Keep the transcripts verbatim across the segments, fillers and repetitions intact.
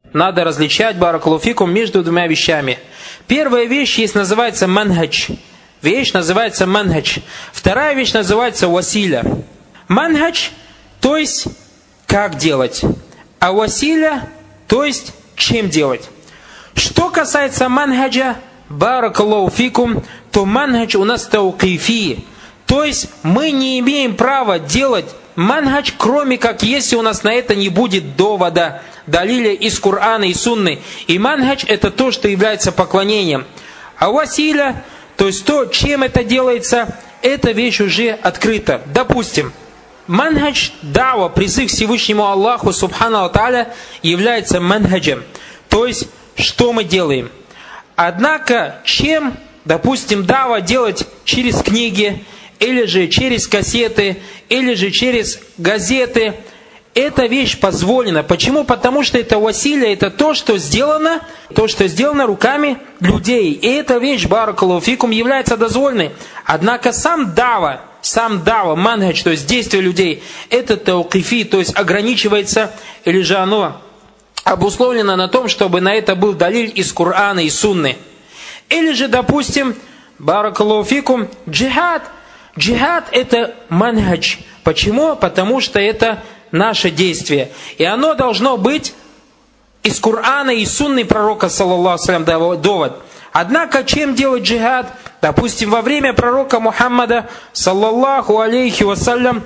Надо различать, баракаллаху фикум, между двумя вещами. Первая вещь есть, называется манхадж. Вещь называется манхадж. Вторая вещь называется василя. Манхадж, то есть как делать. А василя, то есть чем делать. Что касается манхаджа, баракаллаху фикум, то манхадж у нас таукифи. То есть мы не имеем права делать манхадж, кроме как если у нас на это не будет довода, далиля из Корана и Сунны. И манхадж это то, что является поклонением. А василя, то есть то, чем это делается, эта вещь уже открыта. Допустим, манхадж дава, призыв Всевышнему Аллаху Субхану ва Тааля, является манхаджем. То есть, что мы делаем. Однако, чем, допустим, дава делать через книги, или же через кассеты, или же через газеты, эта вещь позволена. Почему? Потому что это василя, это то, что сделано, то, что сделано руками людей. И эта вещь, баракаллаху фикум, является дозволенной. Однако сам дава, сам дава, манхадж, то есть действие людей, это таукифи, то есть ограничивается, или же оно обусловлено на том, чтобы на это был далиль из Корана и Сунны. Или же, допустим, баракаллаху фикум, джихад. Джихад это манхадж. Почему? Потому что это наше действие. И оно должно быть из Корана и Сунны пророка, саллаллаху алейхи ва саллям, довод. Однако, чем делать джихад? Допустим, во время пророка Мухаммада, саллаллаху алейхи ва саллям,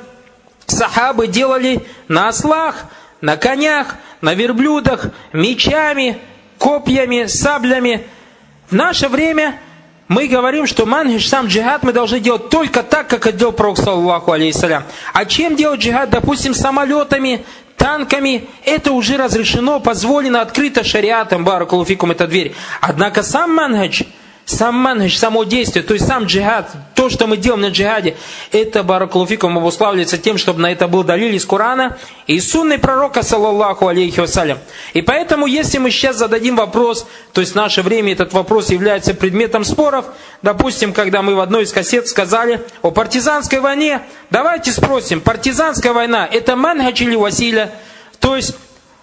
сахабы делали на ослах, на конях, на верблюдах, мечами, копьями, саблями. В наше время мы говорим, что манхадж, сам джихад, мы должны делать только так, как это делал пророк, саллаллаху алейхи ва саллям. А чем делать джихад? Допустим, самолетами, танками. Это уже разрешено, позволено, открыто шариатом, баракаллаху фикум, эта дверь. Однако сам манхадж, сам манхадж, само действие, то есть сам джихад, то, что мы делаем на джихаде, это, баракаллаху фикум, обуславливается тем, чтобы на это был далиль из Корана и Сунны пророка, саллаллаху алейхи ва саллям. И поэтому, если мы сейчас зададим вопрос, то есть в наше время этот вопрос является предметом споров, допустим, когда мы в одной из кассет сказали о партизанской войне, давайте спросим, партизанская война это манхадж или василя, то есть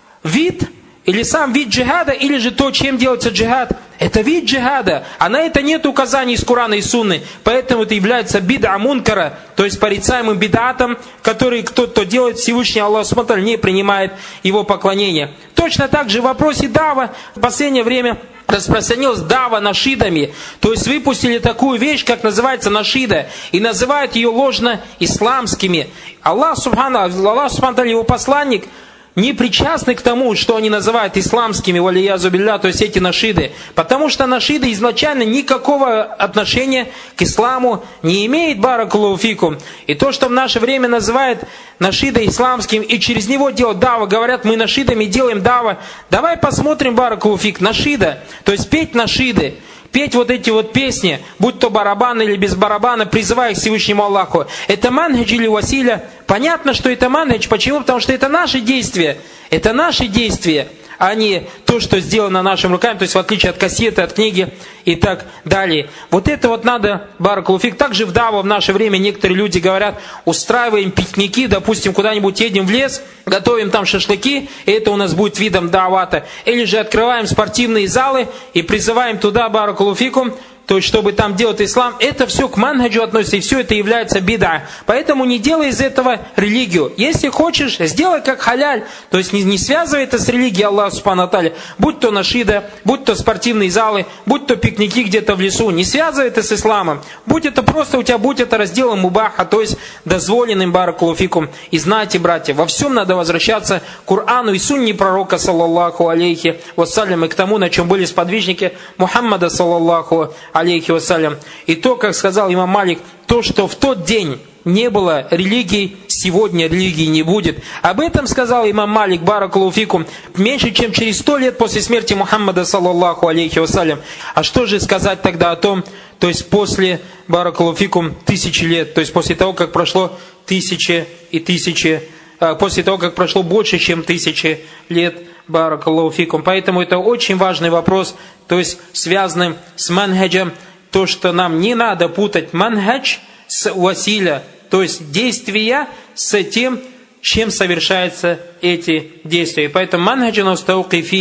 вид или сам вид джихада, или же то, чем делается джихад, это вид джихада, а на это нет указаний из Корана и Сунны, поэтому это является бид'a мункара, то есть порицаемым бид'атом, который кто-то делает, Всевышний Аллах субхану ва тааля не принимает его поклонение. Точно так же в вопросе дава в последнее время распространилась дава нашидами, то есть выпустили такую вещь, как называется нашида, и называют ее ложно исламскими. Аллах субхану ва тааля, его посланник, не причастны к тому, что они называют исламскими, валиязу билля, то есть эти нашиды. Потому что нашиды изначально никакого отношения к исламу не имеет, баракаллаху фикум. И то, что в наше время называют нашиды исламским, и через него делают дава, говорят, мы нашидами делаем дава. Давай посмотрим, баракаллаху фик, нашида, то есть петь нашиды. Петь вот эти вот песни, будь то барабан или без барабана, призывая к Всевышнему Аллаху. Это манхадж или василя? Понятно, что это манхадж. Почему? Потому что это наши действия. Это наши действия, а не то, что сделано нашими руками, то есть в отличие от кассеты, от книги и так далее. Вот это вот надо, баракаллаху фик. Также в даву в наше время некоторые люди говорят, устраиваем пикники, допустим, куда-нибудь едем в лес, готовим там шашлыки, и это у нас будет видом давата. Или же открываем спортивные залы и призываем туда, баракаллаху фикум, то есть чтобы там делать ислам, это все к манхаджу относится, и все это является бид'a. Поэтому не делай из этого религию. Если хочешь, сделай как халяль, то есть не, не связывай это с религией Аллаха субхану ва тааля, будь то нашида, будь то спортивные залы, будь то пикники где-то в лесу, не связывай это с исламом. Будь это просто у тебя, будь это разделом мубаха, то есть дозволенным, баракаллаху фикум. И знайте, братья, во всем надо возвращаться к Корану и сунне пророка, саллаллаху алейхи вассалям, и к тому, на чем были сподвижники Мухаммада, саллаллаху алейхи вассалям. И то, как сказал имам Малик, то, что в тот день не было религии, сегодня религии не будет. Об этом сказал имам Малик, баракаллаху фикум, меньше чем через сто лет после смерти Мухаммада, саллаллаху алейхи вассалям. А что же сказать тогда о том, то есть после, баракаллаху фикум, тысячи лет, то есть после того, как прошло тысячи и тысячи, после того, как прошло больше, чем тысячи лет, баракаллаху фикум. Поэтому это очень важный вопрос, то есть связанный с манхаджем, то, что нам не надо путать манхадж с василя, то есть действия с тем, чем совершаются эти действия. Поэтому манхадж у нас таукифи,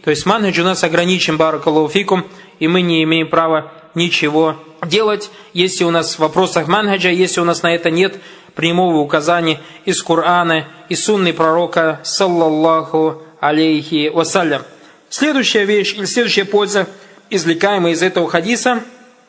То есть манхадж у нас ограничен, баракаллаху фикум, и мы не имеем права ничего делать, если у нас в вопросах манхаджа, если у нас на это нет прямого указания из Корана и сунны пророка, саллаллаху алейхи вассалям. Следующая вещь, или следующая польза, извлекаемая из этого хадиса,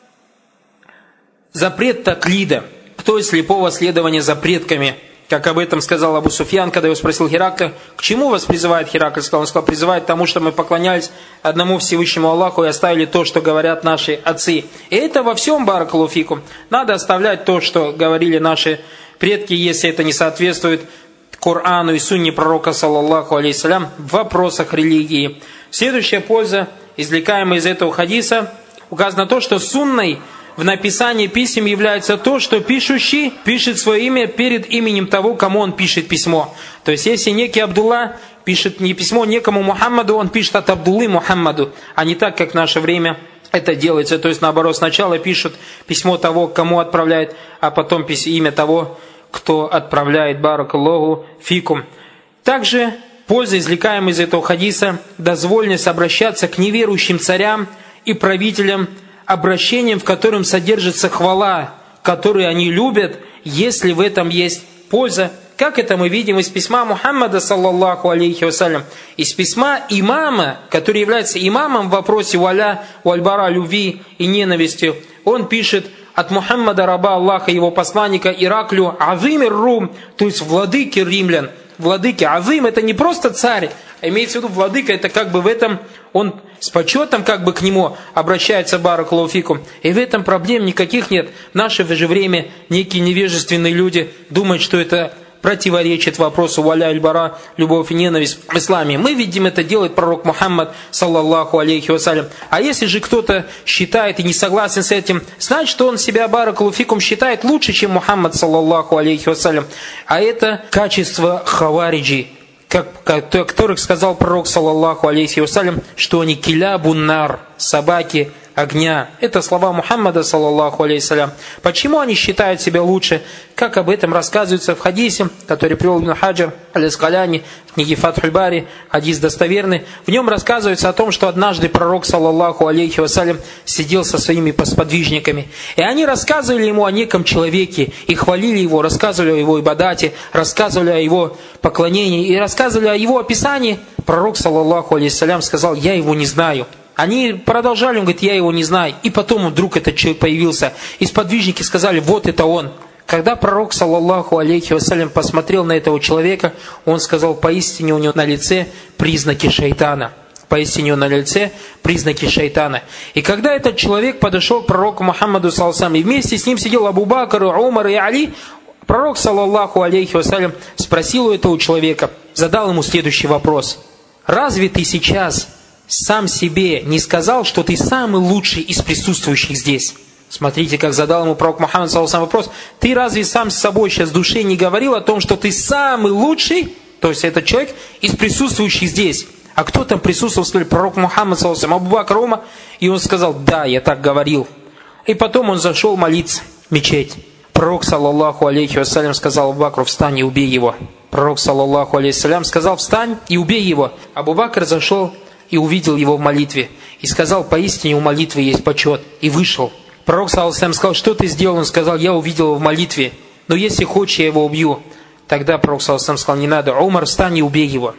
запрет таклида, то есть слепого следования за предками. Как об этом сказал Абу Суфьян, когда его спросил Херакля, к чему вас призывает Херакль? Он сказал, призывает к тому, что мы поклонялись одному Всевышнему Аллаху и оставили то, что говорят наши отцы. И это во всем, баракаллаху фикум. Надо оставлять то, что говорили наши предки, если это не соответствует Корану и сунне пророка, саллаллаху алейхиссалям, в вопросах религии. Следующая польза, извлекаемая из этого хадиса, указано то, что сунной в написании писем является то, что пишущий пишет свое имя перед именем того, кому он пишет письмо. То есть, если некий Абдулла пишет не письмо некому Мухаммаду, он пишет от Абдуллы Мухаммаду, а не так, как в наше время это делается. То есть, наоборот, сначала пишут письмо того, кому отправляет, а потом имя того, кто отправляет, баракаллаху фикум. Также польза, извлекаемая из этого хадиса, дозволенность обращаться к неверующим царям и правителям, обращением, в котором содержится хвала, которую они любят, если в этом есть польза. Как это мы видим из письма Мухаммада, саллаллаху алейхи вассалям, из письма имама, который является имамом в вопросе валя, вальбара, любви и ненависти. Он пишет от Мухаммада, раба Аллаха, его посланника, Ираклю, азимир рум, то есть владыки римлян. Владыки. Азим — это не просто царь, а имеется в виду владыка, это как бы в этом, он с почетом как бы к нему обращается, баракаллаху фикум. И в этом проблем никаких нет. В наше же время некие невежественные люди думают, что это противоречит вопросу валя аль-бара, любовь и ненависть в исламе. Мы видим, это делает пророк Мухаммад, саллаллаху алейхи вассалям. А если же кто-то считает и не согласен с этим, значит, что он себя, баракаллаху фикум, считает лучше, чем Мухаммад, саллаллаху алейхи вассалям. А это качество хавариджи, как, о которых сказал пророк, саллаллаху алейхи вассалям, что они килябун нар, собаки огня. Это слова Мухаммада, саллаллаху алейхи вассалям. Почему они считают себя лучше? Как об этом рассказывается в хадисе, который привел Ибн Хаджар аль-Аскаляни в книге Фатхуль Бари, хадис достоверный. В нем рассказывается о том, что однажды пророк, саллаллаху алейхи вассалям, сидел со своими сподвижниками. И они рассказывали ему о неком человеке, и хвалили его, рассказывали о его ибадате, рассказывали о его поклонении, и рассказывали о его описании. Пророк, саллаллаху алейхи вассалям, сказал: «Я его не знаю». Они продолжали, он говорит: «Я его не знаю». И потом вдруг этот человек появился. И сподвижники сказали: «Вот это он». Когда пророк, саллаллаху алейхи вассалям, посмотрел на этого человека, он сказал: «Поистине у него на лице признаки шайтана». Поистине на лице признаки шайтана. И когда этот человек подошел к пророку Мухаммаду, саллаллаху алейхи вассалям, и вместе с ним сидел Абу Бакр, Умар и Али, пророк, саллаллаху алейхи вассалям, спросил у этого человека, задал ему следующий вопрос: «Разве ты сейчас сам себе не сказал, что ты самый лучший из присутствующих здесь?» Смотрите, как задал ему пророк Мухаммад, саллаллаху алейхи вассалям, вопрос: «Ты разве сам с собой сейчас в душе не говорил о том, что ты самый лучший?» То есть этот человек из присутствующих здесь. А кто там присутствовал? Сказали: пророк Мухаммад, саллаллаху алейхи вассалям, Абу Бакр, Умар. И он сказал: «Да, я так говорил». И потом он зашел молиться в мечеть. Пророк, саллаллаху алейхи вассалям, сказал Абу Бакру: «Встань и убей его». Пророк, саллаллаху алейхи вассалям, сказал: «Встань и убей его». Абу Бакр зашел и увидел его в молитве. И сказал: «Поистине у молитвы есть почет». И вышел. Пророк, саллаллаху алейхи вассалям, сказал: «Что ты сделал?» Он сказал: «Я увидел его в молитве. Но если хочешь, я его убью». Тогда пророк, саллаллаху алейхи вассалям, сказал: «Не надо. Умар, встань и убей его».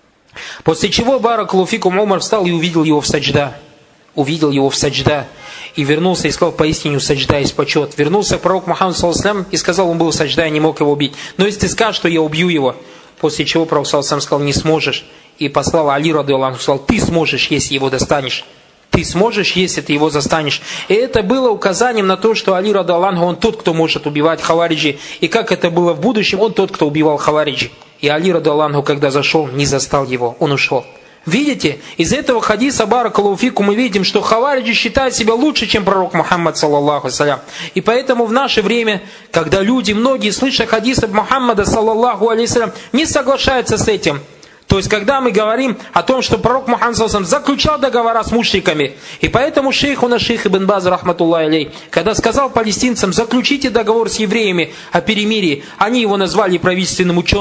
После чего, баракаллаху фикум, Умар встал и увидел его в саджда. Увидел его в саджда. И вернулся и сказал: «Поистине у саджда есть почет». Вернулся пророк Мухаммад, саллаллаху алейхи вассалям, и сказал: «Он был в саджда, я не мог его убить. Но если ты скажешь, что я убью его». После чего пророк, саллаллаху алейхи вассалям, сказал: «Не сможешь». И послал Али, радиаллаху анху, сказал: «Ты сможешь, если его достанешь». Ты сможешь, если ты его застанешь. И это было указанием на то, что Али, радиаллаху анху, он тот, кто может убивать хавариджи. И как это было в будущем, он тот, кто убивал хавариджи. И Али, радиаллаху анху, когда зашел, не застал его, он ушел. Видите, из этого хадиса, баракаллаху фикум, мы видим, что хавариджи считают себя лучше, чем пророк Мухаммад, саллаллаху алейхи. И поэтому в наше время, когда люди, многие, слыша хадис об Мухаммада, саллаллаху алейхи, не соглашаются с этим. То есть, когда мы говорим о том, что пророк Мухаммад, саллаллаху алейхи, заключал договора с мушриками, и поэтому шейх у нас, шейх Ибн Баз, рахматуллахи алейх, когда сказал палестинцам: заключите договор с евреями о перемирии, они его назвали правительственным ученым.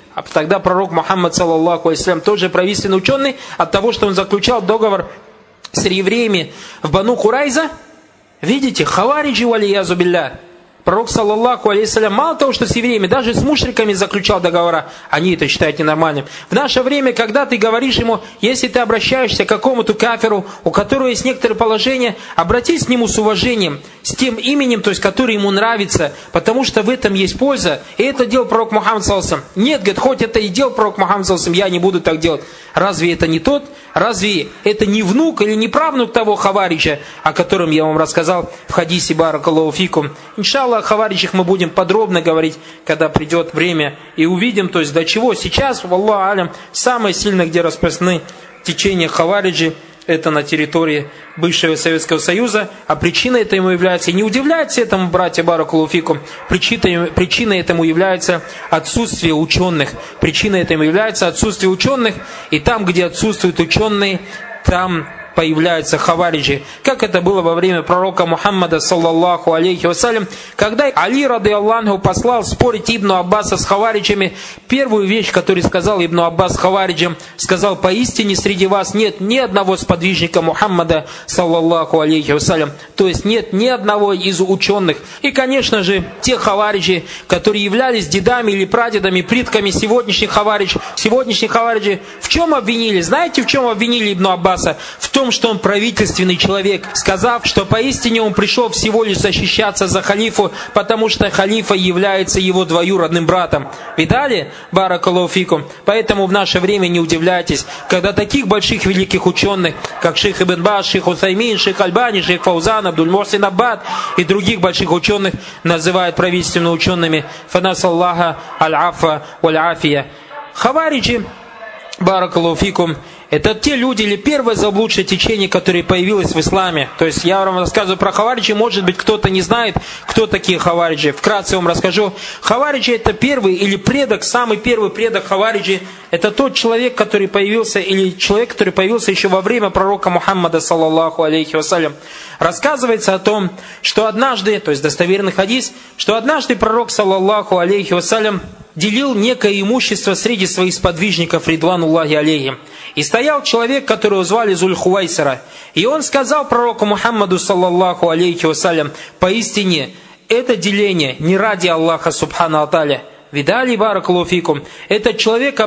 А тогда пророк Мухаммад, саллаллаху алейхи, тоже правительственный ученый, от того, что он заключал договор с евреями в Бану Курайза. Видите, хавариджи валиязу билля. Пророк, саллаллаху алейхи, мало того, что с евреями, даже с мушриками заключал договора, они это считают ненормальным. В наше время, когда ты говоришь ему, если ты обращаешься к какому-то кафиру, у которого есть некоторые положения, обратись к нему с уважением, с тем именем, то есть, которое ему нравится, потому что в этом есть польза. И это делал пророк Мухаммад, саллаллаху алейхи. Нет, говорит, хоть это и делал пророк Мухаммад, саллаллаху алейхи, я не буду так делать. Разве это не тот? Разве это не внук или не правнук того хавариджа, о котором я вам рассказал в хадисе баракаллаху фикум? Иншаллах, о хавариджах мы будем подробно говорить, когда придет время, и увидим, то есть до чего сейчас, валлаху алям, самое сильное, где распространены течения хавариджи, это на территории бывшего Советского Союза, а причиной этому является, и не удивляйтесь этому, братья баракаллаху фикум, причиной, причиной этому является отсутствие ученых, причиной этому является отсутствие ученых, и там, где отсутствуют ученые, там появляются хавариджи, как это было во время пророка Мухаммада, саллаллаху алейхи вассалям, когда Али, рады Аллаху, послал спорить Ибну Аббаса с хавариджами. Первую вещь, которую сказал Ибну Аббас хавариджам, сказал: поистине среди вас нет ни одного сподвижника Мухаммада, саллаллаху алейхи вассалям, то есть нет ни одного из ученых. И, конечно же, те хавариджи, которые являлись дедами или прадедами, предками сегодняшних хаваридж, сегодняшних хавариджи, в чем обвинили? Знаете, в чем обвинили Ибну Аббаса? В том, что он правительственный человек, сказав, что поистине он пришел всего лишь защищаться за халифу, потому что халифа является его двоюродным братом. Видали? Баракаллаху фикум. Поэтому в наше время не удивляйтесь, когда таких больших великих ученых, как шейх Ибн Баз, шейх Усаймин, шейх Альбани, шейх Фаузан, Абдуль Мухсин Аббад и других больших ученых называют правительственными учеными. Фанас Аллаха аль-Афа валь-Афия. Хавариджи, баракаллаху фикум, это те люди или первое заблудшее течение, которое появилось в исламе. То есть я вам рассказываю про хавариджи, может быть кто-то не знает, кто такие хавариджи. Вкратце вам расскажу. Хавариджи — это первый или предок, самый первый предок хавариджи. Это тот человек, который появился, или человек, который появился еще во время пророка Мухаммада, саллаллаху алейхи вассалям. Рассказывается о том, что однажды, то есть достоверный хадис, что однажды пророк, саллаллаху алейхи вассалям, делил некое имущество среди своих сподвижников, ридвануллахи алейхим. И стоял человек, которого звали Зуль-Хувайсара. И он сказал пророку Мухаммаду, саллаллаху алейхи вассалям: поистине, это деление не ради Аллаха, субхану аталя. Видали, баракаллаху фикум? Этот человек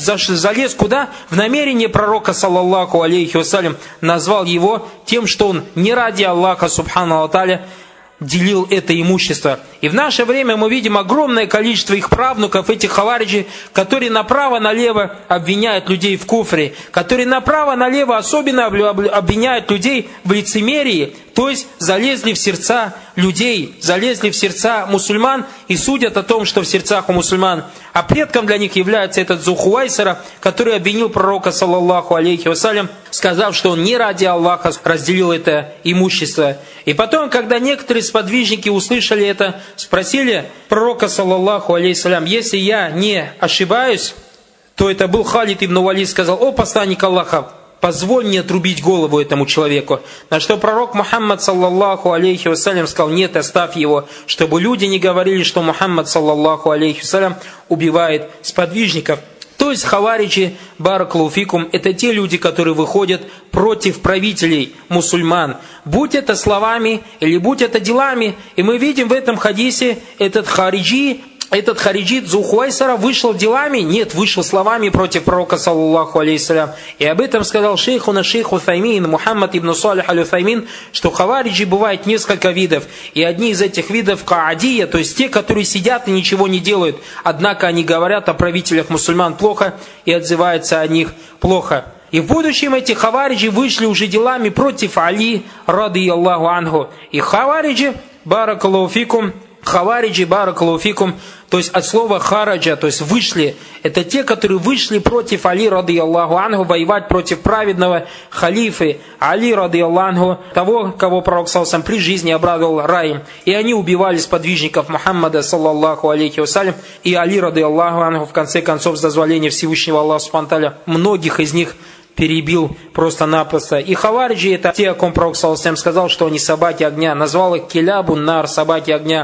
залез куда? В намерение пророка, саллаллаху алейхи вассалям, назвал его тем, что он не ради Аллаха, субхану аталя, делил это имущество. И в наше время мы видим огромное количество их правнуков, этих хавариджи, которые направо-налево обвиняют людей в куфре, которые направо-налево особенно обвиняют людей в лицемерии, то есть залезли в сердца людей, залезли в сердца мусульман и судят о том, что в сердцах у мусульман. А предком для них является этот Зуль-Хувайсара, который обвинил пророка, саллаллаху алейхи вассалям, сказав, что он не ради Аллаха разделил это имущество. И потом, когда некоторые сподвижники услышали это, спросили пророка, саллаллаху алейхи вассалям: если я не ошибаюсь, то это был Халид ибн Валид, сказал: о посланник Аллаха, позволь мне отрубить голову этому человеку. На что пророк Мухаммад, саллаллаху алейхи вассалям, сказал: нет, оставь его, чтобы люди не говорили, что Мухаммад, саллаллаху алейхи вассалям, убивает сподвижников. То есть хавариджи, баракаллаху фикум, это те люди, которые выходят против правителей мусульман, будь это словами или будь это делами. И мы видим в этом хадисе, этот хариджи, этот хариджит Зуль-Хувайсара вышел делами? Нет, вышел словами против пророка, саллаллаху алейхи вассалям. И об этом сказал шейхуна шейх Уthаймин, Мухаммад ибн Салих аль-Уthаймин, что хавариджи бывает несколько видов. И одни из этих видов каадия, то есть те, которые сидят и ничего не делают. Однако они говорят о правителях мусульман плохо и отзываются о них плохо. И в будущем эти хавариджи вышли уже делами против Али, рады Аллаху анху. И хавариджи, баракаллаху фикум, хавариджи, баракаллаху фикум, то есть от слова хараджа, то есть вышли, это те, которые вышли против Али, рады Аллаху анху, воевать против праведного халифы Али, рады Аллаху, того, кого пророк саллаллаху при жизни обрадовал раем. И они убивали сподвижников Мухаммада, саллаллаху алейхи вассалям, и Али, рады Аллаху анху, в конце концов, с дозволения Всевышнего Аллаха субхану ва тааля, многих из них перебил просто-напросто. И хавариджи — это те, о ком пророк саллаллаху алейхи ва саллям сказал, что они собаки огня. Назвал их килябун нар, собаки огня.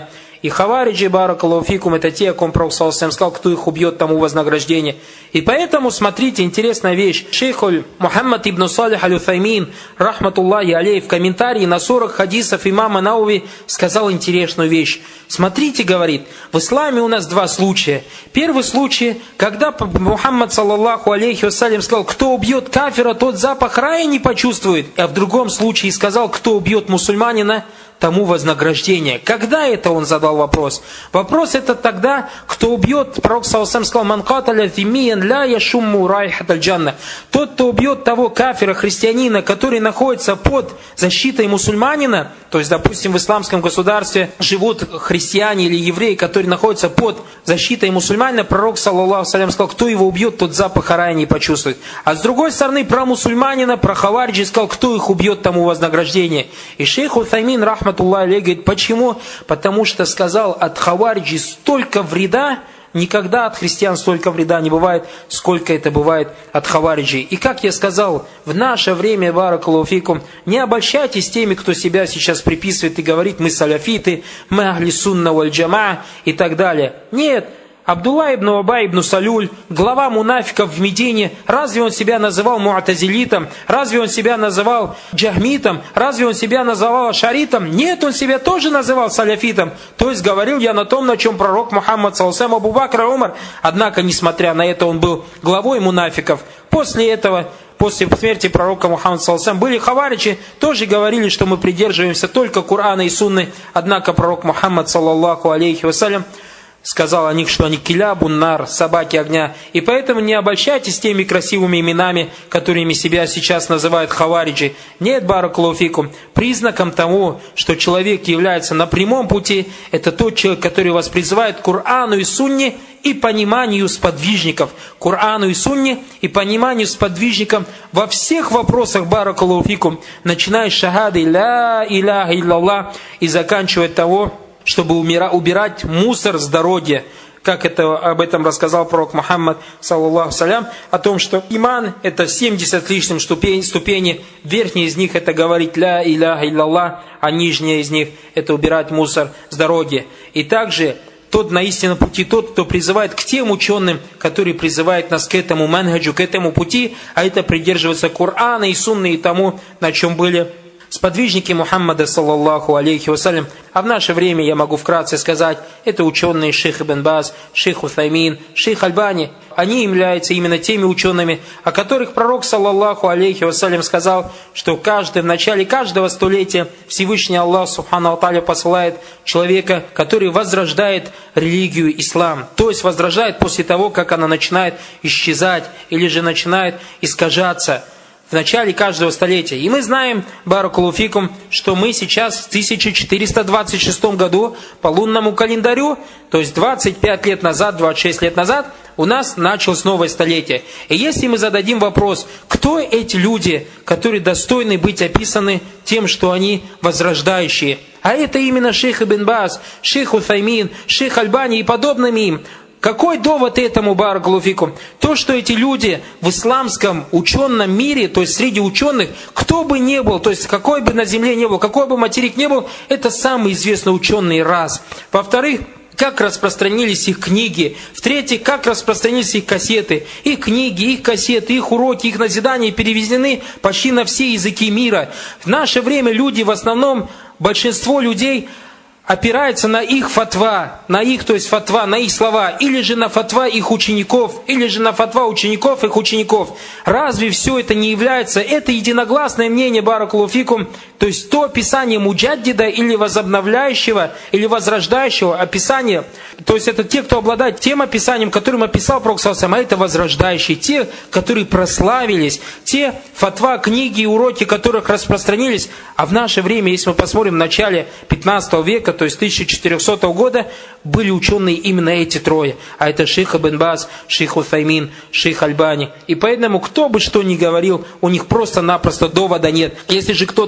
И хавариджи, баракаллаху фикум, это те, о ком Пророк саллаллаху алейхи ва саллям сказал, кто их убьет, тому вознаграждение. И поэтому, смотрите, интересная вещь. Шейхуль Мухаммад ибн Салих аль-Уthаймин, рахматуллахи алейх, в комментарии на сорок хадисов имама Науви сказал интересную вещь. Смотрите, говорит, в исламе у нас два случая. Первый случай, когда Мухаммад саллаллаху алейхи вассалям сказал, кто убьет кафира, тот запах рая не почувствует. А в другом случае сказал, кто убьет мусульманина, тому вознаграждение. Когда это он задал вопрос? Вопрос это тогда, кто убьет, Пророк саллаллаху алейхи ва саллям сказал, «Ман каталя зиммиян ля яшумму райхаталь джанна». Тот, кто убьет того кафира, христианина, который находится под защитой мусульманина, то есть, допустим, в исламском государстве живут христиане или евреи, которые находятся под защитой мусульманина, Пророк саллаллаху алейхи ва саллям сказал, кто его убьет, тот запах рая не почувствует. А с другой стороны, про мусульманина, про хавариджи сказал, кто их убьет, тому вознаграждение. И шейх Уthаймин, рахматуллахи алейхи, говорит, почему? Потому что сказал, от хавариджи столько вреда, никогда от христиан столько вреда не бывает, сколько это бывает от хавариджей. И как я сказал, в наше время, баракаллаху фикум, не обольщайтесь теми, кто себя сейчас приписывает и говорит, мы саляфиты, мы ахли сунна валь джамаа и так далее. Нет. Абдулла ибн Убай ибн Салюль, глава мунафиков в Медине, разве он себя называл муатазилитом? Разве он себя называл джахмитом? Разве он себя называл ашаритом? Нет, он себя тоже называл саляфитом. То есть говорил я на том, на чем пророк Мухаммад саллаллаху алейхи ва саллям, Абу Бакр и Умар. Однако, несмотря на это, он был главой мунафиков. После этого, после смерти пророка Мухаммада саллаллаху алейхи ва саллям, были хавариджи, тоже говорили, что мы придерживаемся только Корана и Сунны. Однако пророк Мухаммад саллаллаху алейхи ва саллям сказал о них, что они килябун нар, собаки огня. И поэтому не обольщайтесь теми красивыми именами, которыми себя сейчас называют хавариджи. Нет, баракаллаху фикум. Признаком того, что человек является на прямом пути, это тот человек, который вас призывает к Корану и Сунне и пониманию сподвижников. Корану и Сунне и пониманию сподвижников во всех вопросах, баракаллаху фикум, начиная с шахады ля иляха илляллах и заканчивая того, чтобы убирать мусор с дороги, как это, об этом рассказал пророк Мухаммад, саллаллаху алейхи ва саллям, о том, что иман это семьдесят с лишним ступень, ступени, верхняя из них это говорить ля иляха илляллах, а нижняя из них это убирать мусор с дороги. И также тот на истинном пути, тот, кто призывает к тем ученым, которые призывают нас к этому манхаджу, к этому пути, а это придерживаться Корана и Сунны и тому, на чем были сподвижники Мухаммада, саллаллаху алейхи вассалям. А в наше время я могу вкратце сказать, это ученые шейх Ибн Баз, шейх Уthаймин, шейх Альбани. Они являются именно теми учеными, о которых пророк, саллаллаху алейхи вассалям, сказал, что каждый, в начале каждого столетия Всевышний Аллах субхану ва тааля посылает человека, который возрождает религию ислам. То есть возрождает после того, как она начинает исчезать или же начинает искажаться в начале каждого столетия. И мы знаем, баракаллаху фикум, что мы сейчас в тысяча четыреста двадцать шестом году по лунному календарю, то есть двадцать пять лет назад, двадцать шесть лет назад, у нас началось новое столетие. И если мы зададим вопрос, кто эти люди, которые достойны быть описаны тем, что они возрождающие? А это именно шейх Ибн Баз, шейх Уthаймин, шейх Альбани и подобными им. Какой довод этому, баракаллаху фикум? То, что эти люди в исламском ученом мире, то есть среди ученых, кто бы ни был, то есть какой бы на земле ни был, какой бы материк ни был, это самый известный ученый раз. Во-вторых, как распространились их книги. В-третьих, как распространились их кассеты. Их книги, их кассеты, их уроки, их назидания переведены почти на все языки мира. В наше время люди, в основном, большинство людей опирается на их фатва, на их, то есть фатва, на их слова, или же на фатва их учеников, или же на фатва учеников их учеников. Разве все это не является, это единогласное мнение, баракаллаху фикум, то есть то описание муджаддида или возобновляющего, или возрождающего описания, то есть это те, кто обладает тем описанием, которым описал Пророк саллаллаху алейхи ва саллям, а это возрождающие, те, которые прославились, те фатва, книги и уроки, которых распространились. А в наше время, если мы посмотрим в начале пятнадцатого века, то есть тысяча четырехсотого года, были ученые именно эти трое. А это шейх Ибн Баз, шейх Уthаймин, шейх Альбани. И поэтому, кто бы что ни говорил, у них просто-напросто довода нет. Если же кто-то с нами не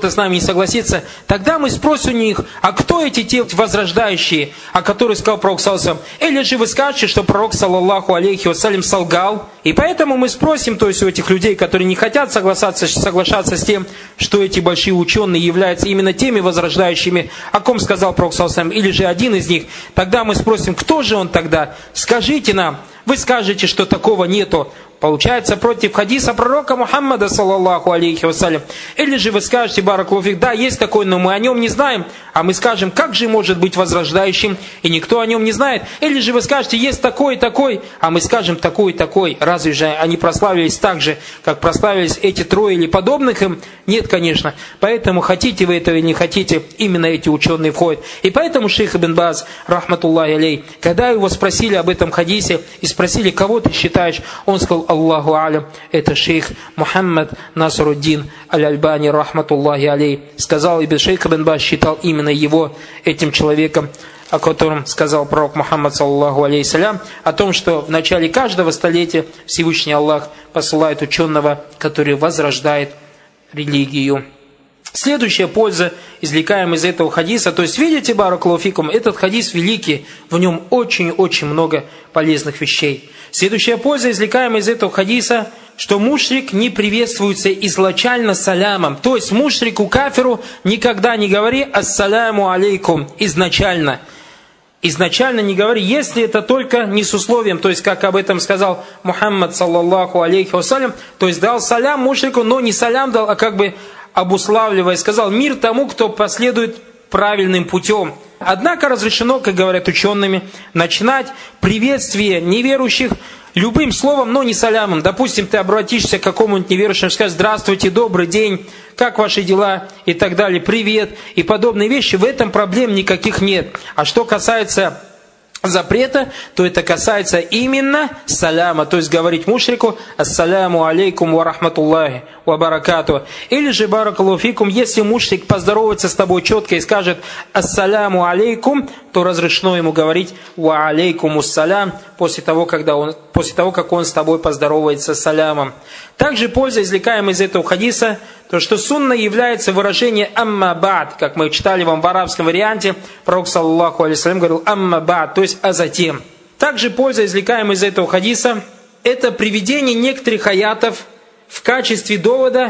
согласиться, тогда мы спросим у них, а кто эти те возрождающие, о которых сказал пророк саллаллаху алейхи ва саллям? Или же вы скажете, что пророк саллаллаху алейхи ва саллям солгал? И поэтому мы спросим, то есть у этих людей, которые не хотят соглашаться, соглашаться с тем, что эти большие ученые являются именно теми возрождающими, о ком сказал пророк саллаллаху алейхи ва саллям, или же один из них, тогда мы спросим, кто же он тогда? Скажите нам. Вы скажете, что такого нету. Получается, против хадиса пророка Мухаммада, саллаллаху алейхи вассалям. Или же вы скажете, баракаллаху фик, да, есть такой, но мы о нем не знаем. А мы скажем, как же может быть возрождающим, и никто о нем не знает. Или же вы скажете, есть такой и такой, а мы скажем, такой и такой. Разве же они прославились так же, как прославились эти трое или подобных им? Нет, конечно. Поэтому, хотите вы этого или не хотите, именно эти ученые входят. И поэтому шейх Ибн Баз, рахматуллахи алейх, когда его спросили об этом хадисе, и спросили, кого ты считаешь, он сказал, Аллаху алям, это шейх Мухаммад Насруддин Аль-Альбани, рахматуллахи алейх. Сказал, ибн шейх Ибн Баз считал именно его этим человеком, о котором сказал пророк Мухаммад, саллаллаху алейхиссалям, о том, что в начале каждого столетия Всевышний Аллах посылает ученого, который возрождает религию. Следующая польза, извлекаемая из этого хадиса, то есть, видите, баракаллаху фикум, этот хадис великий, в нем очень-очень много полезных вещей. Следующая польза, извлекаемая из этого хадиса, что мушрик не приветствуется изначально салямом. То есть, мушрику кафиру никогда не говори ассаляму алейкум изначально. Изначально не говори, если это только не с условием, то есть, как об этом сказал Мухаммад, саллаллаху алейхи вассалям, то есть, дал салям мушрику, но не салям дал, а как бы обуславливая, сказал, мир тому, кто последует правильным путем. Однако разрешено, как говорят учеными, начинать приветствие неверующих любым словом, но не салямом. Допустим, ты обратишься к какому-нибудь неверующему, скажешь, здравствуйте, добрый день, как ваши дела и так далее, привет и подобные вещи, в этом проблем никаких нет. А что касается запрета, то это касается именно саляма, то есть говорить мушрику ассаляму алейкум ва рахматуллахи ва баракату. Или же баракаллаху фикум, если мушрик поздоровается с тобой четко и скажет ассаляму алейкум, то разрешено ему говорить ва алейкум уссалям после того, когда он, после того, как он с тобой поздоровается салямом. Также польза, извлекаемая из этого хадиса, то, что сунна является выражение «амма ба'д», как мы читали вам в арабском варианте, пророк, саллаллаху алейхи ва саллям, говорил «амма ба'д», то есть «а затем». Также польза, извлекаемая из этого хадиса, это приведение некоторых аятов в качестве довода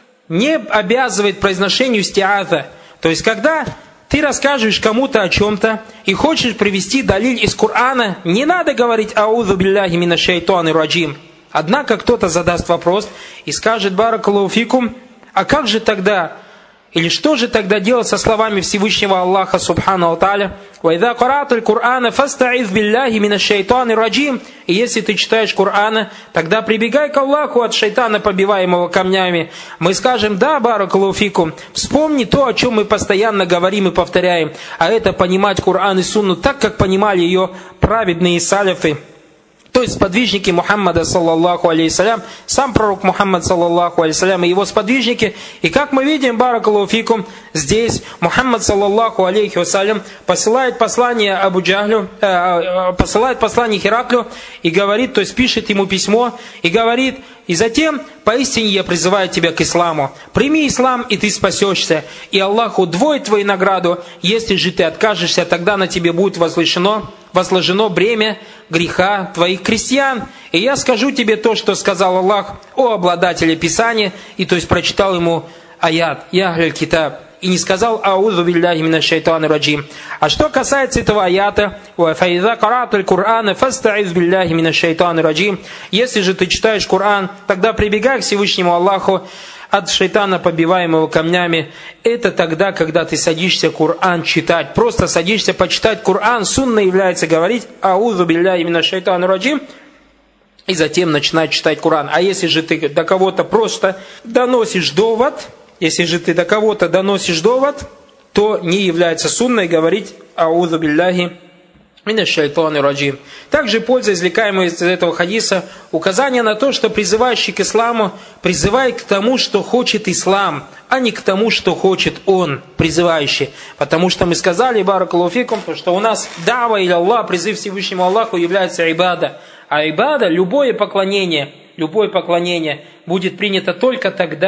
не обязывает произношению истиата. То есть, когда ты рассказываешь кому-то о чем-то и хочешь привести далиль из Корана, не надо говорить «аузу билляхи минаш шайтанир раджим». Однако кто-то задаст вопрос и скажет «баракаллаху фикум», а как же тогда, или что же тогда делать со словами Всевышнего Аллаха Субхану Тааля? «Вайза каратуль Кур'ана фаста'iз билляхи минаш шайтанир раджим». И если ты читаешь Кур'ана, тогда прибегай к Аллаху от шайтана, побиваемого камнями. Мы скажем, да, баракаллаху фикум, вспомни то, о чем мы постоянно говорим и повторяем, а это понимать Кур'ан и Сунну так, как понимали ее праведные саляфы. То есть сподвижники Мухаммада, саллаллаху алейхиссалям, сам пророк Мухаммад, саллаллаху алейхиссалям, и его сподвижники. И как мы видим, баракаллаху фикум, здесь Мухаммад, саллаллаху алейхи вассалям, посылает послание Абу Джахлю, э, посылает послание Хераклю и говорит, то есть пишет ему письмо и говорит, и затем, поистине я призываю тебя к исламу. Прими ислам, и ты спасешься. И Аллах удвоит твою награду. Если же ты откажешься, тогда на тебе будет возложено, возложено бремя греха твоих крестьян. И я скажу тебе то, что сказал Аллах о обладателе Писания. И то есть прочитал ему аят «Я ахляль китаб». И не сказал «Аузу билляхи минаш шайтанир раджим». А что касается этого аята, «Фаиза каратуль Кур'ана фаста'iз билляхи минаш шайтанир раджим». Если же ты читаешь Коран, тогда прибегай к Всевышнему Аллаху от шайтана, побиваемого камнями. Это тогда, когда ты садишься Коран читать. Просто садишься почитать Коран. Сунна является говорить «Аузу билляхи минаш шайтанир раджим». И затем начинать читать Коран. А если же ты до кого-то просто доносишь довод, если же ты до кого-то доносишь довод, то не является сунной говорить «Аузу билляхи минаш шайтанир раджим». Также польза, извлекаемая из этого хадиса, указание на то, что призывающий к исламу призывает к тому, что хочет ислам, а не к тому, что хочет он, призывающий. Потому что мы сказали, баракаллаху фикум, что у нас дава иля Аллах, призыв Всевышнему Аллаху является ибада. А ибада, любое поклонение, любое поклонение будет принято только тогда,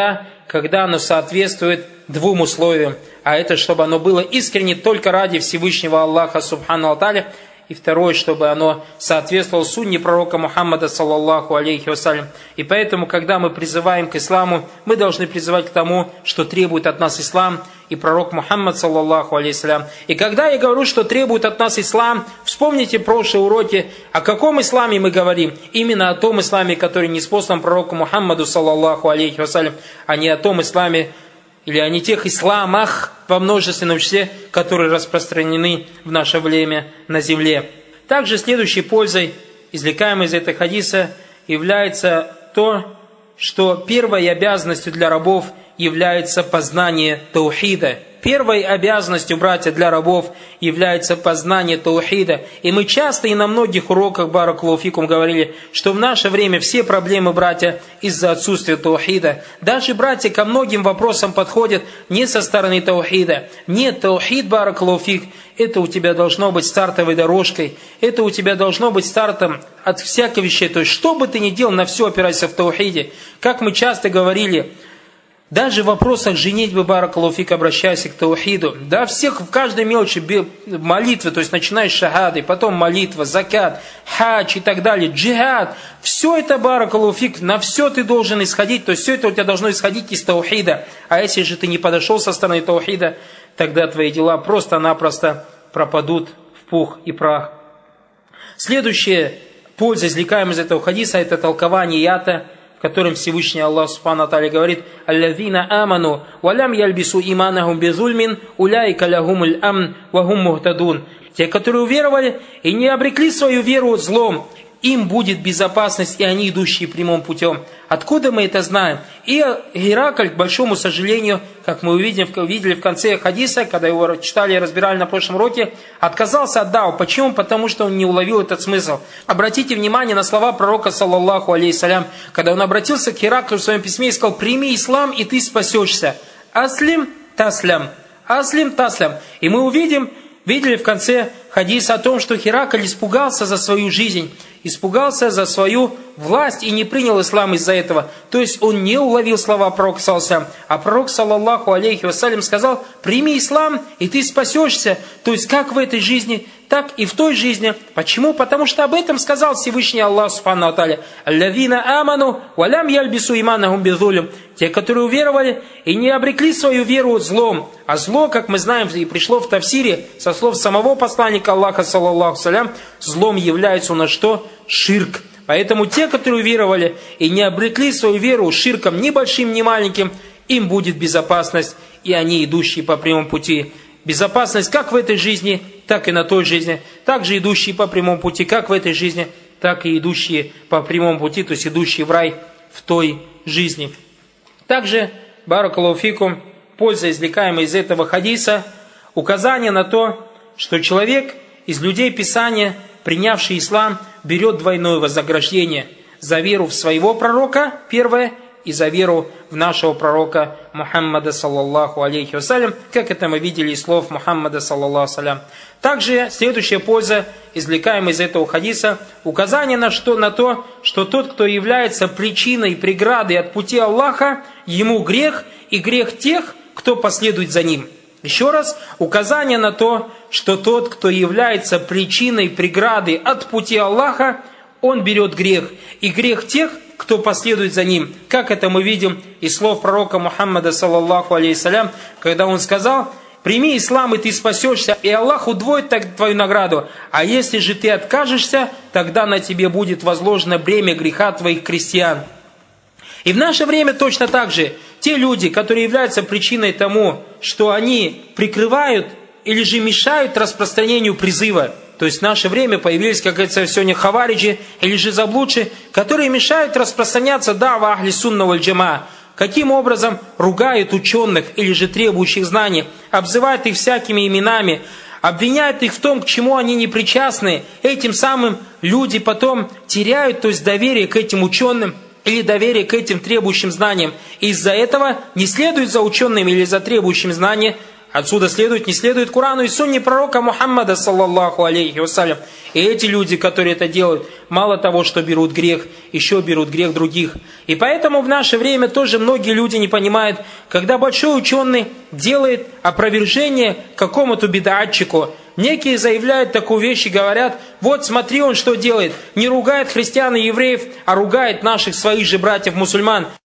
когда оно соответствует двум условиям. А это, чтобы оно было искренне только ради Всевышнего Аллаха Субхану ва Тааля. И второе, чтобы оно соответствовало сунне пророка Мухаммада, саллаллаху алейхи вассалям. И поэтому, когда мы призываем к исламу, мы должны призывать к тому, что требует от нас ислам и пророк Мухаммад, саллаллаху алейхи вассалям. И когда я говорю, что требует от нас ислам, вспомните прошлые уроки, о каком исламе мы говорим. Именно о том исламе, который ниспослан пророку Мухаммаду, саллаллаху алейхи вассалям, а не о том исламе, или о не тех исламах во множественном числе, которые распространены в наше время на земле. Также следующей пользой, извлекаемой из этого хадиса, является то, что первой обязанностью для рабов является познание таухида. Первой обязанностью, братья, для рабов является познание таухида. И мы часто и на многих уроках баракаллаху фикум говорили, что в наше время все проблемы, братья, из-за отсутствия таухида. Даже братья ко многим вопросам подходят не со стороны таухида. Нет, таухид, баракаллаху фик, это у тебя должно быть стартовой дорожкой, это у тебя должно быть стартом от всяких вещей. То есть, что бы ты ни делал, на все опирайся в таухиде. Как мы часто говорили, даже в вопросах женитьбы, баракаллаху фик, обращайся к таухиду. Да, всех, в каждой мелочи молитвы, то есть начинаешь с шахады, потом молитва, закат, хадж и так далее, джихад. Все это, баракаллаху фик, на все ты должен исходить, то есть все это у тебя должно исходить из таухида. А если же ты не подошел со стороны таухида, тогда твои дела просто-напросто пропадут в пух и прах. Следующая польза, извлекаемая из этого хадиса, это толкование аята, в котором Всевышний Аллах Субхану ва Тааля говорит: «Аллазина аману, валям ялбису иманахум безульмин, уляйка лахумуль амн, вахум мухтадун». Те, которые уверовали и не обрекли свою веру злом, им будет безопасность, и они идущие прямым путем. Откуда мы это знаем? И Геракль, к большому сожалению, как мы увидим, увидели в конце хадиса, когда его читали и разбирали на прошлом уроке, отказался от дау. Почему? Потому что он не уловил этот смысл. Обратите внимание на слова пророка, саллаллаху алейхи салям, когда он обратился к Гераклю в своем письме и сказал: «Прими ислам, и ты спасешься. Аслим таслям». Аслим таслям. И мы увидим, видели в конце хадиса о том, что Геракль испугался за свою жизнь, испугался за свою власть и не принял ислам из-за этого. То есть он не уловил слова пророка, саллаллаху, а пророк, саллаллаху алейхи вассалям, сказал: «Прими ислам, и ты спасешься». То есть как в этой жизни, так и в той жизни. Почему? Потому что об этом сказал Всевышний Аллах Субхану ва Тааля: «Аллазина аману, валям ялбису иманахум безулим». Те, которые уверовали и не обрекли свою веру злом. А зло, как мы знаем, и пришло в Тавсире, со слов самого посланника Аллаха, саллаллаху салям, злом является у нас что? Ширк. Поэтому те, которые уверовали и не обрекли свою веру ширком ни большим, ни маленьким, им будет безопасность, и они идущие по прямому пути. Безопасность как в этой жизни, так и на той жизни. Также идущие по прямому пути как в этой жизни, так и идущие по прямому пути, то есть идущие в рай в той жизни. Также, баракаллаху фикум, польза, извлекаемая из этого хадиса, указание на то, что человек из людей Писания, принявший ислам, берет двойное вознаграждение за веру в своего пророка, первое, и за веру в нашего пророка Мухаммада, саллаллаху алейхи вассалям, как это мы видели из слов Мухаммада, саллаллаху салям. Также следующая польза, извлекаемая из этого хадиса, указание на, что, на то, что тот, кто является причиной, преградой от пути Аллаха, ему грех и грех тех, кто последует за ним. Еще раз, указание на то, что тот, кто является причиной, преградой от пути Аллаха, он берет грех. И грех тех, кто последует за ним. Как это мы видим из слов пророка Мухаммада, саллаллаху алейхи салям, когда он сказал: «Прими ислам, и ты спасешься, и Аллах удвоит твою награду. А если же ты откажешься, тогда на тебе будет возложено бремя греха твоих крестьян». И в наше время точно так же те люди, которые являются причиной тому, что они прикрывают или же мешают распространению призыва. То есть в наше время появились, как говорится, сегодня хавариджи или же заблудшие, которые мешают распространяться дава ахли сунна валь джама. Каким образом? Ругают ученых или же требующих знаний, обзывают их всякими именами, обвиняют их в том, к чему они не причастны. Этим самым люди потом теряют, то есть доверие к этим ученым или доверие к этим требующим знаниям. И из-за этого не следуют за учеными или за требующим знанием, Отсюда следует, не следует Корану и сунне пророка Мухаммада, саллаллаху алейхи вассалям. И эти люди, которые это делают, мало того, что берут грех, еще берут грех других. И поэтому в наше время тоже многие люди не понимают, когда большой ученый делает опровержение какому-то бид'атчику, некие заявляют такую вещь и говорят: вот смотри, он что делает, не ругает христиан и евреев, а ругает наших своих же братьев-мусульман.